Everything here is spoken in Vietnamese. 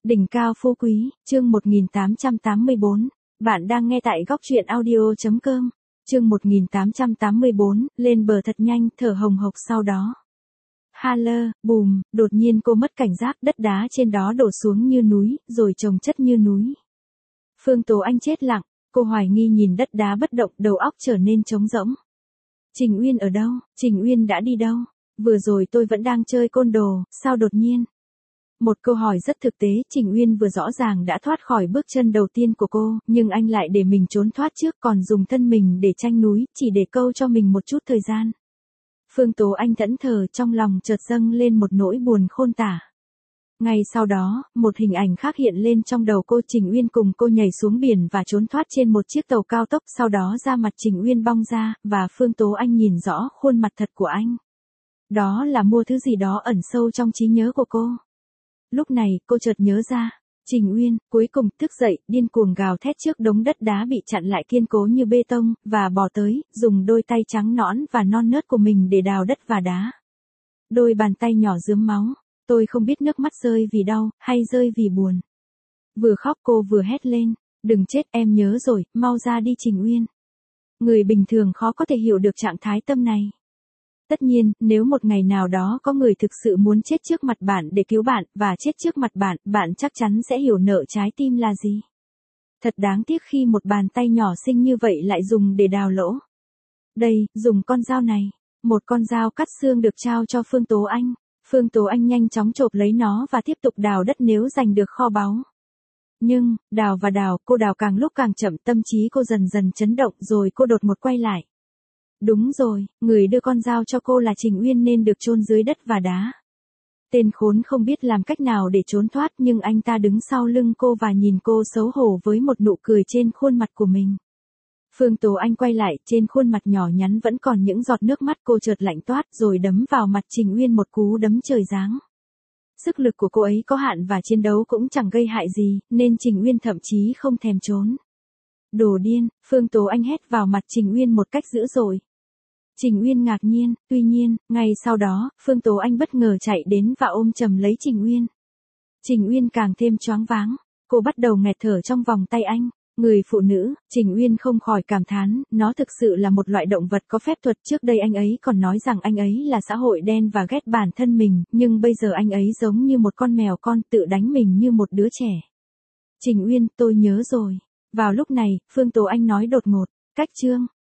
Đỉnh cao phú quý, chương 1884. Bạn đang nghe tại góc truyện audio.com. Chương 1884, lên bờ thật nhanh, thở hồng hộc sau đó. Haller, bùm, đột nhiên cô mất cảnh giác, đất đá trên đó đổ xuống như núi, rồi chồng chất như núi. Phương Tố Anh chết lặng, cô hoài nghi nhìn đất đá bất động, đầu óc trở nên trống rỗng. Trình Uyên ở đâu? Trình Uyên đã đi đâu? Vừa rồi tôi vẫn đang chơi côn đồ, sao đột nhiên? Một câu hỏi rất thực tế, Trình Uyên vừa rõ ràng đã thoát khỏi bước chân đầu tiên của cô, nhưng anh lại để mình trốn thoát trước, còn dùng thân mình để tranh núi, chỉ để câu cho mình một chút thời gian. Phương Tố Anh thẫn thờ, trong lòng chợt dâng lên một nỗi buồn khôn tả. Ngay sau đó, một hình ảnh khác hiện lên trong đầu cô. Trình Uyên cùng cô nhảy xuống biển và trốn thoát trên một chiếc tàu cao tốc, sau đó da mặt Trình Uyên bong ra, và Phương Tố Anh nhìn rõ khuôn mặt thật của anh. Đó là mua thứ gì đó ẩn sâu trong trí nhớ của cô. Lúc này, cô chợt nhớ ra, Trình Uyên, cuối cùng, thức dậy, điên cuồng gào thét trước đống đất đá bị chặn lại kiên cố như bê tông, và bò tới, dùng đôi tay trắng nõn và non nớt của mình để đào đất và đá. Đôi bàn tay nhỏ rướm máu, tôi không biết nước mắt rơi vì đau, hay rơi vì buồn. Vừa khóc cô vừa hét lên, đừng chết, em nhớ rồi, mau ra đi Trình Uyên. Người bình thường khó có thể hiểu được trạng thái tâm này. Tất nhiên, nếu một ngày nào đó có người thực sự muốn chết trước mặt bạn để cứu bạn, và chết trước mặt bạn, bạn chắc chắn sẽ hiểu nợ trái tim là gì. Thật đáng tiếc khi một bàn tay nhỏ xinh như vậy lại dùng để đào lỗ. Đây, dùng con dao này. Một con dao cắt xương được trao cho Phương Tố Anh. Phương Tố Anh nhanh chóng chộp lấy nó và tiếp tục đào đất nếu giành được kho báu. Nhưng, đào và đào, cô đào càng lúc càng chậm, tâm trí cô dần dần chấn động, rồi cô đột ngột quay lại. Đúng rồi, người đưa con dao cho cô là Trình Uyên nên được chôn dưới đất và đá. Tên khốn không biết làm cách nào để trốn thoát, nhưng anh ta đứng sau lưng cô và nhìn cô xấu hổ với một nụ cười trên khuôn mặt của mình. Phương Tố Anh quay lại, trên khuôn mặt nhỏ nhắn vẫn còn những giọt nước mắt. Cô chợt lạnh toát rồi đấm vào mặt Trình Uyên một cú đấm trời giáng. Sức lực của cô ấy có hạn và chiến đấu cũng chẳng gây hại gì, nên Trình Uyên thậm chí không thèm trốn. Đồ điên, Phương Tố Anh hét vào mặt Trình Uyên một cách dữ dội. Trình Uyên ngạc nhiên, tuy nhiên, ngay sau đó, Phương Tố Anh bất ngờ chạy đến và ôm chầm lấy Trình Uyên. Trình Uyên càng thêm choáng váng, cô bắt đầu nghẹt thở trong vòng tay anh. Người phụ nữ, Trình Uyên không khỏi cảm thán, nó thực sự là một loại động vật có phép thuật. Trước đây anh ấy còn nói rằng anh ấy là xã hội đen và ghét bản thân mình, nhưng bây giờ anh ấy giống như một con mèo con, tự đánh mình như một đứa trẻ. Trình Uyên, tôi nhớ rồi. Vào lúc này, Phương Tố Anh nói đột ngột, cách chương.